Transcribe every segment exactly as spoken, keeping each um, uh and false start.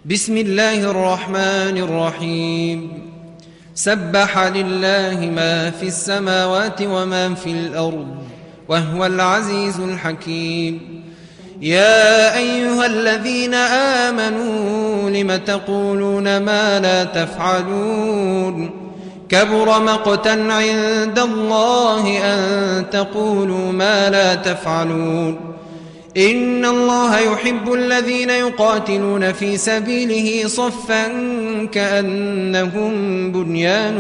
بسم الله الرحمن الرحيم سبح لله ما في السماوات وما في الأرض وهو العزيز الحكيم. يا أيها الذين آمنوا لم تقولون ما لا تفعلون كبر مقتا عند الله أن تقولوا ما لا تفعلون. إن الله يحب الذين يقاتلون في سبيله صفا كأنهم بنيان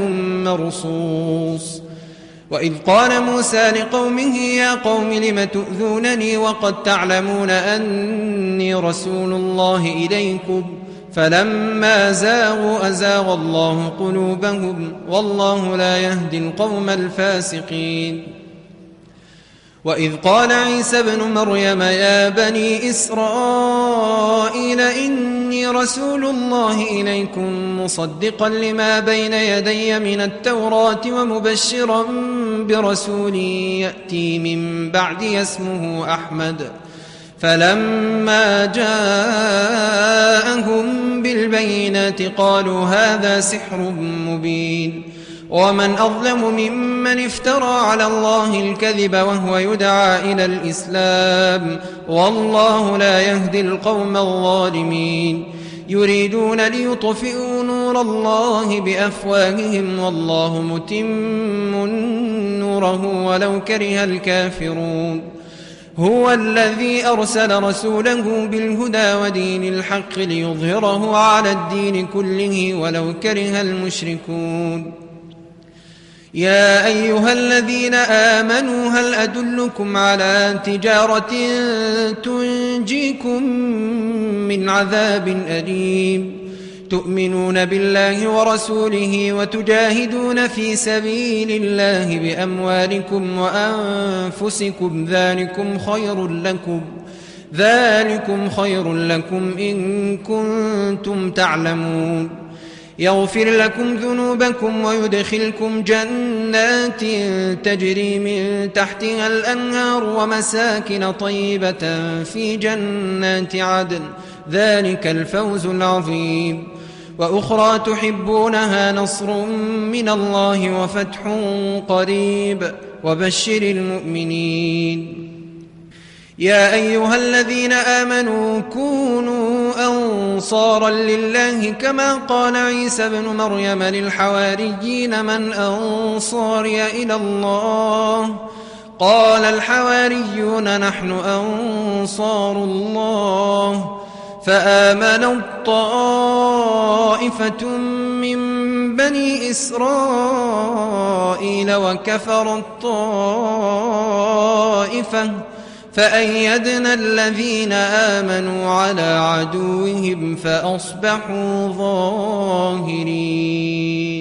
مرصوص. وإذ قال موسى لقومه يا قوم لم تؤذونني وقد تعلمون أني رسول الله إليكم فلما زاغوا أزاغ الله قلوبهم والله لا يهدي القوم الفاسقين. وإذ قال عيسى ابن مريم يا بني إسرائيل إني رسول الله إليكم مصدقا لما بين يدي من التوراة ومبشرا برسول يأتي من بعدي اسمه أحمد. فلما جاءهم بالبينات قالوا هذا سحر مبين. ومن أظلم ممن افترى على الله الكذب وهو يدعى إلى الإسلام والله لا يهدي القوم الظالمين. يريدون ليطفئوا نور الله بأفواههم والله متم نوره ولو كره الكافرون. هو الذي أرسل رسوله بالهدى ودين الحق ليظهره على الدين كله ولو كره المشركون. يا أيها الذين آمنوا هل أدلكم على تجارة تنجيكم من عذاب أليم تؤمنون بالله ورسوله وتجاهدون في سبيل الله بأموالكم وأنفسكم ذلكم خير لكم ذلكم خير لكم إن كنتم تعلمون. يغفر لكم ذنوبكم ويدخلكم جنات تجري من تحتها الأنهار ومساكن طيبة في جنات عدن ذلك الفوز العظيم. وأخرى تحبونها نصر من الله وفتح قريب وبشر المؤمنين. يا أيها الذين آمنوا كونوا أنصارا لله كما قال عيسى بن مريم للحواريين من أنصاري إلى الله قال الحواريون نحن أنصار الله. فآمنوا طائفة من بني إسرائيل وكفروا الطائفة فأيدنا الذين آمنوا على عدوهم فأصبحوا ظاهرين.